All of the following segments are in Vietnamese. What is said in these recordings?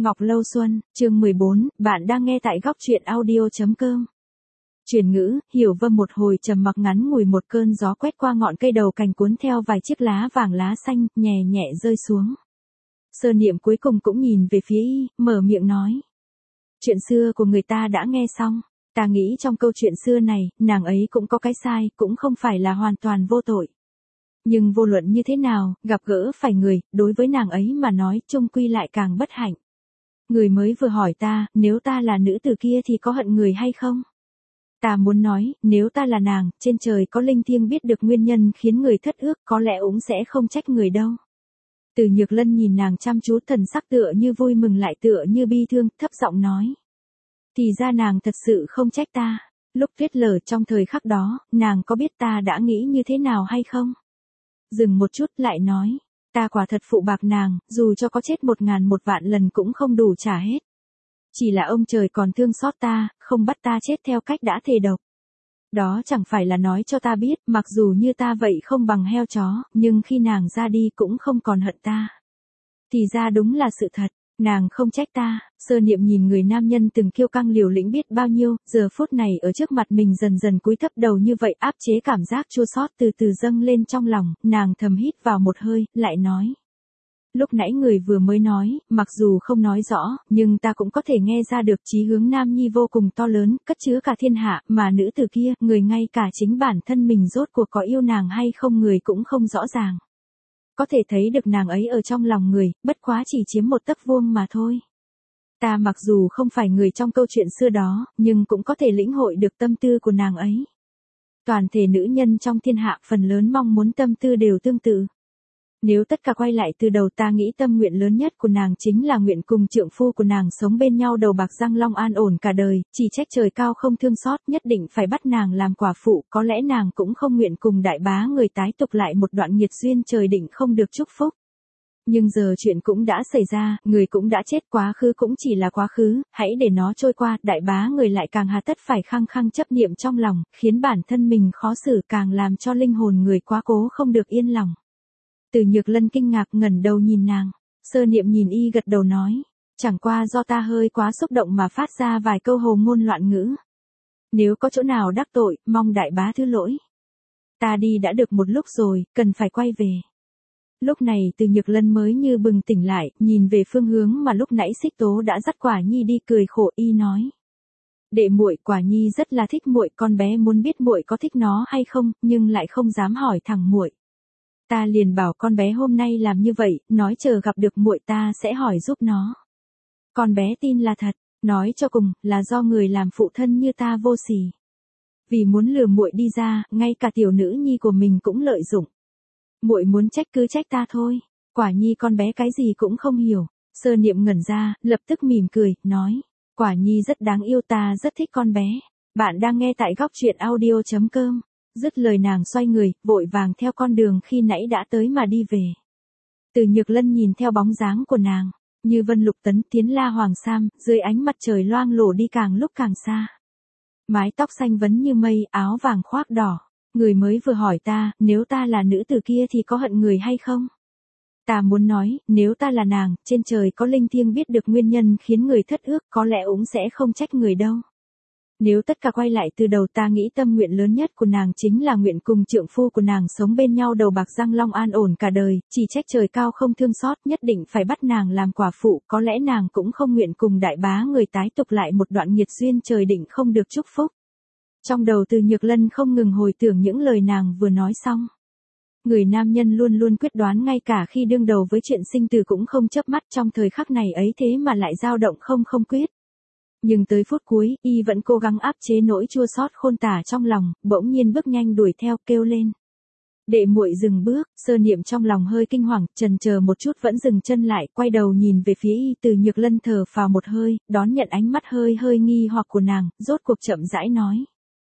Ngọc Lâu Xuân, chương 14, bạn đang nghe tại góc truyện audio.com. Truyền ngữ, hiểu vâng một hồi trầm mặc ngắn ngủi, một cơn gió quét qua ngọn cây đầu cành cuốn theo vài chiếc lá vàng lá xanh, nhẹ nhẹ rơi xuống. Sơ Niệm cuối cùng cũng nhìn về phía y, mở miệng nói. Chuyện xưa của người ta đã nghe xong, ta nghĩ trong câu chuyện xưa này, nàng ấy cũng có cái sai, cũng không phải là hoàn toàn vô tội. Nhưng vô luận như thế nào, gặp gỡ phải người, đối với nàng ấy mà nói chung quy lại càng bất hạnh. Người mới vừa hỏi ta, nếu ta là nữ tử kia thì có hận người hay không? Ta muốn nói, nếu ta là nàng, trên trời có linh thiêng biết được nguyên nhân khiến người thất ước, có lẽ cũng sẽ không trách người đâu. Từ Nhược Lân nhìn nàng chăm chú, thần sắc tựa như vui mừng lại tựa như bi thương, thấp giọng nói. Thì ra nàng thật sự không trách ta. Lúc tuyết lở trong thời khắc đó, nàng có biết ta đã nghĩ như thế nào hay không? Dừng một chút lại nói. Ta quả thật phụ bạc nàng, dù cho có chết 1000-10000 lần cũng không đủ trả hết. Chỉ là ông trời còn thương xót ta, không bắt ta chết theo cách đã thề độc. Đó chẳng phải là nói cho ta biết, mặc dù như ta vậy không bằng heo chó, nhưng khi nàng ra đi cũng không còn hận ta. Thì ra đúng là sự thật, nàng không trách ta. Sơ Niệm nhìn người nam nhân từng kiêu căng liều lĩnh biết bao nhiêu, giờ phút này ở trước mặt mình dần dần cúi thấp đầu như vậy, áp chế cảm giác chua xót từ từ dâng lên trong lòng, nàng thầm hít vào một hơi, lại nói. Lúc nãy người vừa mới nói, mặc dù không nói rõ, nhưng ta cũng có thể nghe ra được chí hướng nam nhi vô cùng to lớn, cất chứa cả thiên hạ, mà nữ tử kia, người ngay cả chính bản thân mình rốt cuộc có yêu nàng hay không người cũng không rõ ràng. Có thể thấy được nàng ấy ở trong lòng người, bất quá chỉ chiếm một tấc vuông mà thôi. Ta mặc dù không phải người trong câu chuyện xưa đó, nhưng cũng có thể lĩnh hội được tâm tư của nàng ấy. Toàn thể nữ nhân trong thiên hạ phần lớn mong muốn tâm tư đều tương tự. Nếu tất cả quay lại từ đầu, ta nghĩ tâm nguyện lớn nhất của nàng chính là nguyện cùng trượng phu của nàng sống bên nhau đầu bạc răng long an ổn cả đời, chỉ trách trời cao không thương xót, nhất định phải bắt nàng làm quả phụ, có lẽ nàng cũng không nguyện cùng đại bá người tái tục lại một đoạn nghiệt duyên trời định không được chúc phúc. Nhưng giờ chuyện cũng đã xảy ra, người cũng đã chết, quá khứ cũng chỉ là quá khứ, hãy để nó trôi qua, đại bá người lại càng hà tất phải khăng khăng chấp niệm trong lòng, khiến bản thân mình khó xử, càng làm cho linh hồn người quá cố không được yên lòng. Từ Nhược Lân kinh ngạc ngẩng đầu nhìn nàng, Sơ Niệm nhìn y gật đầu nói, chẳng qua do ta hơi quá xúc động mà phát ra vài câu hồ ngôn loạn ngữ. Nếu có chỗ nào đắc tội, mong đại bá thứ lỗi. Ta đi đã được một lúc rồi, cần phải quay về. Lúc này Từ Nhược Lân mới như bừng tỉnh lại, nhìn về phương hướng mà lúc nãy Xích Tố đã dắt Quả Nhi đi, cười khổ y nói. Đệ muội, Quả Nhi rất là thích muội, con bé muốn biết muội có thích nó hay không, nhưng lại không dám hỏi thẳng muội. Ta liền bảo con bé hôm nay làm như vậy, nói chờ gặp được muội ta sẽ hỏi giúp nó. Con bé tin là thật, nói cho cùng là do người làm phụ thân như ta vô sỉ. Vì muốn lừa muội đi ra, ngay cả tiểu nữ nhi của mình cũng lợi dụng. Muội muốn trách cứ trách ta thôi, Quả Nhi con bé cái gì cũng không hiểu. Sơ Niệm ngẩn ra, lập tức mỉm cười, nói, Quả Nhi rất đáng yêu, ta rất thích con bé. Bạn đang nghe tại góc truyện audio.com. Dứt lời nàng xoay người, vội vàng theo con đường khi nãy đã tới mà đi về. Từ Nhược Lân nhìn theo bóng dáng của nàng, như vân lục tấn tiến la hoàng sam, dưới ánh mặt trời loang lổ đi càng lúc càng xa. Mái tóc xanh vấn như mây, áo vàng khoác đỏ. Người mới vừa hỏi ta, nếu ta là nữ tử kia thì có hận người hay không? Ta muốn nói, nếu ta là nàng, trên trời có linh thiêng biết được nguyên nhân khiến người thất ước, có lẽ cũng sẽ không trách người đâu. Nếu tất cả quay lại từ đầu, ta nghĩ tâm nguyện lớn nhất của nàng chính là nguyện cùng trượng phu của nàng sống bên nhau đầu bạc răng long an ổn cả đời, chỉ trách trời cao không thương xót, nhất định phải bắt nàng làm quả phụ, có lẽ nàng cũng không nguyện cùng đại bá người tái tục lại một đoạn nghiệt duyên trời định không được chúc phúc. Trong đầu Từ Nhược Lân không ngừng hồi tưởng những lời nàng vừa nói xong. Người nam nhân luôn luôn quyết đoán, ngay cả khi đương đầu với chuyện sinh tử cũng không chớp mắt, trong thời khắc này ấy thế mà lại dao động không quyết. Nhưng tới phút cuối, y vẫn cố gắng áp chế nỗi chua xót khôn tả trong lòng, bỗng nhiên bước nhanh đuổi theo, kêu lên. Đệ muội dừng bước. Sơ Niệm trong lòng hơi kinh hoàng, chần chờ một chút vẫn dừng chân lại, quay đầu nhìn về phía y. Từ Nhược Lân thở phào một hơi, đón nhận ánh mắt hơi nghi hoặc của nàng, rốt cuộc chậm rãi nói.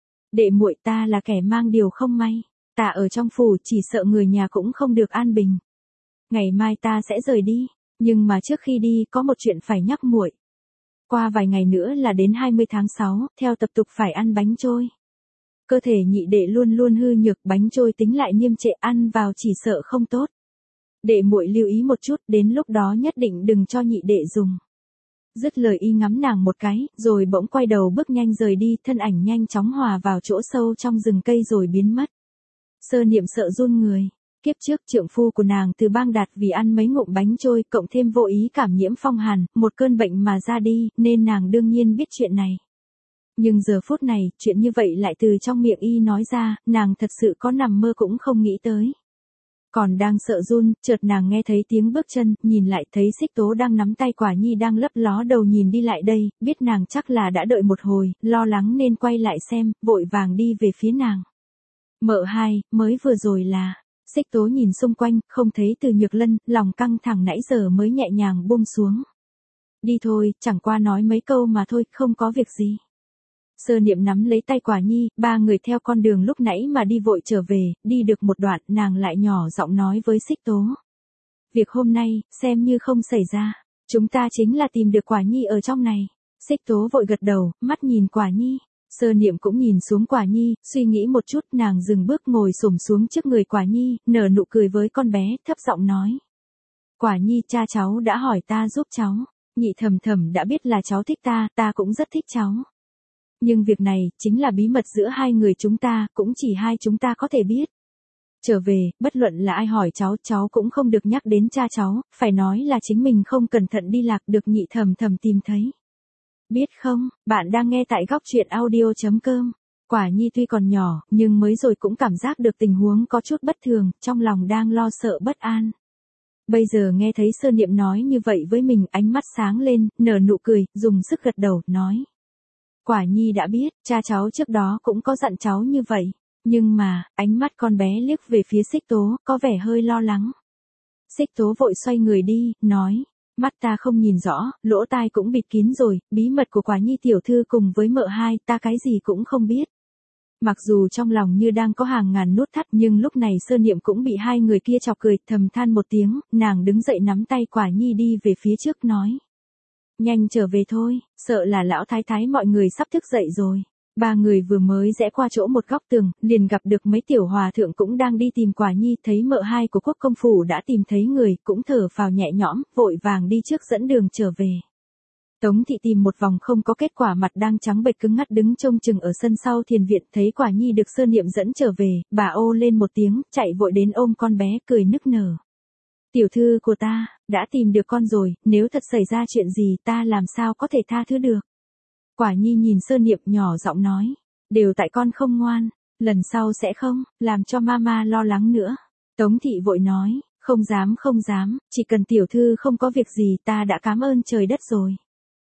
Đệ muội, ta là kẻ mang điều không may, ta ở trong phủ chỉ sợ người nhà cũng không được an bình. Ngày mai ta sẽ rời đi, nhưng mà trước khi đi có một chuyện phải nhắc muội. Qua vài ngày nữa là đến 20 tháng 6, theo tập tục phải ăn bánh trôi. Cơ thể nhị đệ luôn luôn hư nhược, bánh trôi tính lại niêm trệ, ăn vào chỉ sợ không tốt. Đệ muội lưu ý một chút, đến lúc đó nhất định đừng cho nhị đệ dùng. Dứt lời y ngắm nàng một cái, rồi bỗng quay đầu bước nhanh rời đi, thân ảnh nhanh chóng hòa vào chỗ sâu trong rừng cây rồi biến mất. Sơ Niệm sợ run người. Kiếp trước trượng phu của nàng từ Bang Đạt vì ăn mấy ngụm bánh trôi cộng thêm vô ý cảm nhiễm phong hàn, một cơn bệnh mà ra đi, nên nàng đương nhiên biết chuyện này. Nhưng giờ phút này, chuyện như vậy lại từ trong miệng y nói ra, nàng thật sự có nằm mơ cũng không nghĩ tới. Còn đang sợ run, chợt nàng nghe thấy tiếng bước chân, nhìn lại thấy Xích Tố đang nắm tay Quả Nhi đang lấp ló đầu nhìn đi lại đây, biết nàng chắc là đã đợi một hồi, lo lắng nên quay lại xem, vội vàng đi về phía nàng. Mợ hai, mới vừa rồi là... Xích Tố nhìn xung quanh, không thấy Từ Nhược Lân, lòng căng thẳng nãy giờ mới nhẹ nhàng buông xuống. Đi thôi, chẳng qua nói mấy câu mà thôi, không có việc gì. Sơ Niệm nắm lấy tay Quả Nhi, ba người theo con đường lúc nãy mà đi vội trở về, đi được một đoạn, nàng lại nhỏ giọng nói với Xích Tố. Việc hôm nay, xem như không xảy ra, chúng ta chính là tìm được Quả Nhi ở trong này. Xích Tố vội gật đầu, mắt nhìn Quả Nhi. Sơ Niệm cũng nhìn xuống Quả Nhi, suy nghĩ một chút, nàng dừng bước ngồi xổm xuống trước người Quả Nhi, nở nụ cười với con bé, thấp giọng nói. Quả Nhi, cha cháu đã hỏi ta giúp cháu, nhị thầm thầm đã biết là cháu thích ta cũng rất thích cháu. Nhưng việc này, chính là bí mật giữa hai người chúng ta, cũng chỉ hai chúng ta có thể biết. Trở về, bất luận là ai hỏi cháu cũng không được nhắc đến cha cháu, phải nói là chính mình không cẩn thận đi lạc được nhị thầm thầm tìm thấy. Biết không, bạn đang nghe tại góc truyện audio.com. Quả Nhi tuy còn nhỏ, nhưng mới rồi cũng cảm giác được tình huống có chút bất thường, trong lòng đang lo sợ bất an. Bây giờ nghe thấy Sơ Niệm nói như vậy với mình, ánh mắt sáng lên, nở nụ cười, dùng sức gật đầu, nói. Quả Nhi đã biết, cha cháu trước đó cũng có dặn cháu như vậy. Nhưng mà, ánh mắt con bé liếc về phía Xích Tố, có vẻ hơi lo lắng. Xích Tố vội xoay người đi, nói. Mắt ta không nhìn rõ, lỗ tai cũng bịt kín rồi, bí mật của Quả Nhi tiểu thư cùng với mợ hai, ta cái gì cũng không biết. Mặc dù trong lòng như đang có hàng ngàn nút thắt, nhưng lúc này Sơ Niệm cũng bị hai người kia chọc cười, thầm than một tiếng, nàng đứng dậy nắm tay Quả Nhi đi về phía trước nói. Nhanh trở về thôi, sợ là lão thái thái mọi người sắp thức dậy rồi. Ba người vừa mới rẽ qua chỗ một góc tường, liền gặp được mấy tiểu hòa thượng cũng đang đi tìm Quả Nhi, thấy mợ hai của Quốc công phủ đã tìm thấy người, cũng thở phào nhẹ nhõm, vội vàng đi trước dẫn đường trở về. Tống thị tìm một vòng không có kết quả, mặt đang trắng bệch cứng ngắt đứng trông chừng ở sân sau thiền viện, thấy Quả Nhi được Sơ Niệm dẫn trở về, bà ô lên một tiếng, chạy vội đến ôm con bé, cười nức nở. Tiểu thư của ta, đã tìm được con rồi, nếu thật xảy ra chuyện gì ta làm sao có thể tha thứ được. Quả Nhi nhìn Sơ Niệm nhỏ giọng nói, đều tại con không ngoan, lần sau sẽ không, làm cho mama lo lắng nữa. Tống thị vội nói, không dám, chỉ cần tiểu thư không có việc gì ta đã cảm ơn trời đất rồi.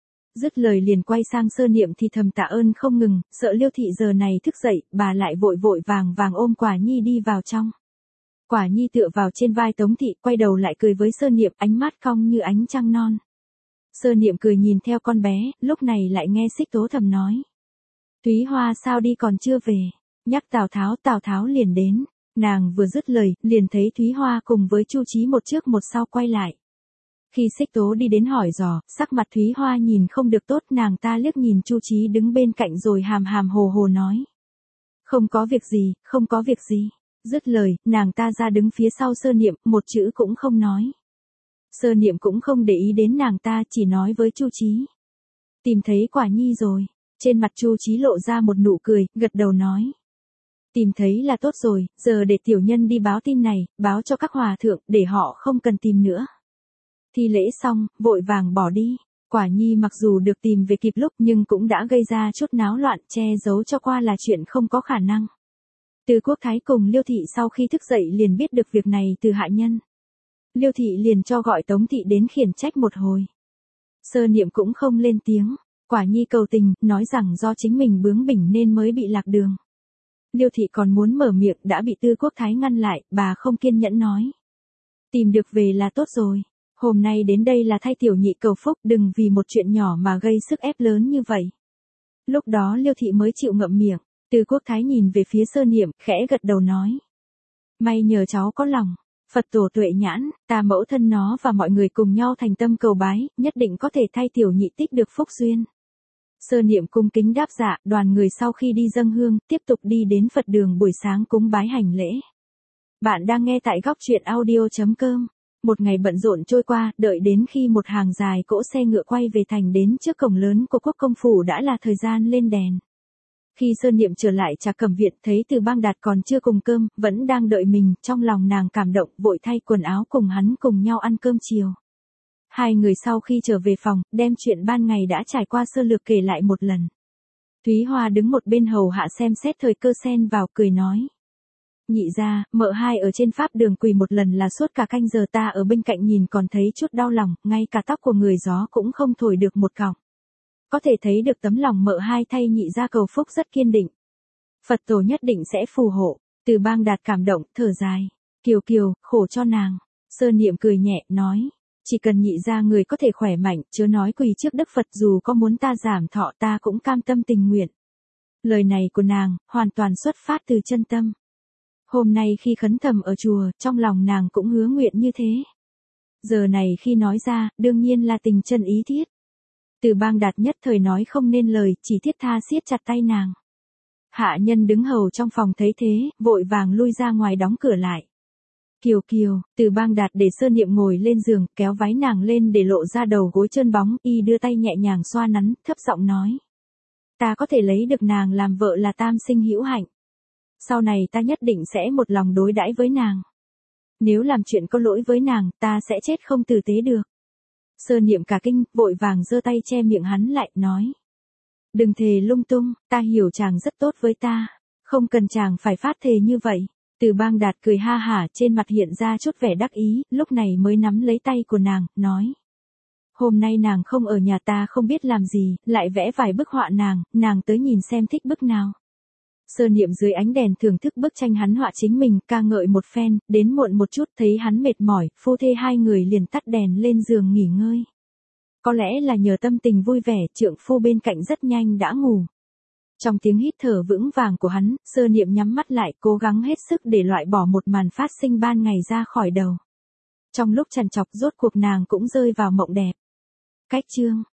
Dứt lời liền quay sang Sơ Niệm thì thầm tạ ơn không ngừng, sợ Liêu thị giờ này thức dậy, bà lại vội vàng ôm Quả Nhi đi vào trong. Quả Nhi tựa vào trên vai Tống thị, quay đầu lại cười với Sơ Niệm, ánh mắt cong như ánh trăng non. Sơ Niệm cười nhìn theo con bé, lúc này lại nghe Xích Tố thầm nói. Thúy Hoa sao đi còn chưa về, nhắc Tào Tháo liền đến. Nàng vừa dứt lời, liền thấy Thúy Hoa cùng với Chu Chí một trước một sau quay lại. Khi Xích Tố đi đến hỏi dò, sắc mặt Thúy Hoa nhìn không được tốt, nàng ta liếc nhìn Chu Chí đứng bên cạnh rồi hàm hồ nói. Không có việc gì. Dứt lời, nàng ta ra đứng phía sau Sơ Niệm, một chữ cũng không nói. Sơ Niệm cũng không để ý đến nàng ta, chỉ nói với Chu Chí. Tìm thấy Quả Nhi rồi. Trên mặt Chu Chí lộ ra một nụ cười, gật đầu nói. Tìm thấy là tốt rồi, giờ để tiểu nhân đi báo tin này, báo cho các hòa thượng, để họ không cần tìm nữa. Thi lễ xong, vội vàng bỏ đi. Quả Nhi mặc dù được tìm về kịp lúc nhưng cũng đã gây ra chút náo loạn, che giấu cho qua là chuyện không có khả năng. Từ Quốc Thái cùng Liêu thị sau khi thức dậy liền biết được việc này từ hạ nhân. Liêu thị liền cho gọi Tống thị đến khiển trách một hồi. Sơ Niệm cũng không lên tiếng, Quả Nhi cầu tình, nói rằng do chính mình bướng bỉnh nên mới bị lạc đường. Liêu thị còn muốn mở miệng đã bị Tư Quốc Thái ngăn lại, bà không kiên nhẫn nói. Tìm được về là tốt rồi, hôm nay đến đây là thay tiểu nhị cầu phúc, đừng vì một chuyện nhỏ mà gây sức ép lớn như vậy. Lúc đó Liêu thị mới chịu ngậm miệng. Tư Quốc Thái nhìn về phía Sơ Niệm, khẽ gật đầu nói. May nhờ cháu có lòng, Phật tổ tuệ nhãn, ta mẫu thân nó và mọi người cùng nhau thành tâm cầu bái, nhất định có thể thay tiểu nhị tích được phúc duyên. Sơ Niệm cung kính đáp dạ, đoàn người sau khi đi dâng hương, tiếp tục đi đến Phật đường buổi sáng cúng bái hành lễ. Bạn đang nghe tại góc truyện audio.com. Một ngày bận rộn trôi qua, đợi đến khi một hàng dài cỗ xe ngựa quay về thành đến trước cổng lớn của quốc công phủ đã là thời gian lên đèn. Khi Sơn Niệm trở lại Trà Cẩm viện thấy Từ Bang Đạt còn chưa cùng cơm, vẫn đang đợi mình, trong lòng nàng cảm động, vội thay quần áo cùng hắn cùng nhau ăn cơm chiều. Hai người sau khi trở về phòng, đem chuyện ban ngày đã trải qua sơ lược kể lại một lần. Thúy Hoa đứng một bên hầu hạ xem xét thời cơ xen vào cười nói. Nhị gia, mợ hai ở trên pháp đường quỳ một lần là suốt cả canh giờ, ta ở bên cạnh nhìn còn thấy chút đau lòng, ngay cả tóc của người gió cũng không thổi được một cọng. Có thể thấy được tấm lòng mợ hai thay nhị gia cầu phúc rất kiên định. Phật tổ nhất định sẽ phù hộ. Từ Bang Đạt cảm động, thở dài. Kiều Kiều, khổ cho nàng. Sơn Niệm cười nhẹ, nói. Chỉ cần nhị gia người có thể khỏe mạnh, chớ nói quỳ trước Đức Phật, dù có muốn ta giảm thọ ta cũng cam tâm tình nguyện. Lời này của nàng, hoàn toàn xuất phát từ chân tâm. Hôm nay khi khấn thầm ở chùa, trong lòng nàng cũng hứa nguyện như thế. Giờ này khi nói ra, đương nhiên là tình chân ý thiết. Từ Bang Đạt nhất thời nói không nên lời, chỉ thiết tha siết chặt tay nàng. Hạ nhân đứng hầu trong phòng thấy thế, vội vàng lui ra ngoài đóng cửa lại. Kiều Kiều, Từ Bang Đạt để Sơn Niệm ngồi lên giường, kéo váy nàng lên để lộ ra đầu gối trơn bóng, y đưa tay nhẹ nhàng xoa nắn, thấp giọng nói. Ta có thể lấy được nàng làm vợ là tam sinh hữu hạnh. Sau này ta nhất định sẽ một lòng đối đãi với nàng. Nếu làm chuyện có lỗi với nàng, ta sẽ chết không tử tế được. Sơn Niệm cả kinh, vội vàng giơ tay che miệng hắn lại, nói. Đừng thề lung tung, ta hiểu chàng rất tốt với ta. Không cần chàng phải phát thề như vậy. Từ Bang Đạt cười ha hả, trên mặt hiện ra chút vẻ đắc ý, lúc này mới nắm lấy tay của nàng, nói. Hôm nay nàng không ở nhà ta không biết làm gì, lại vẽ vài bức họa nàng tới nhìn xem thích bức nào. Sơn Niệm dưới ánh đèn thưởng thức bức tranh hắn họa chính mình, ca ngợi một phen, đến muộn một chút thấy hắn mệt mỏi, phu thê hai người liền tắt đèn lên giường nghỉ ngơi. Có lẽ là nhờ tâm tình vui vẻ, trượng phu bên cạnh rất nhanh đã ngủ. Trong tiếng hít thở vững vàng của hắn, Sơn Niệm nhắm mắt lại, cố gắng hết sức để loại bỏ một màn phát sinh ban ngày ra khỏi đầu. Trong lúc trằn trọc rốt cuộc nàng cũng rơi vào mộng đẹp. Cách chương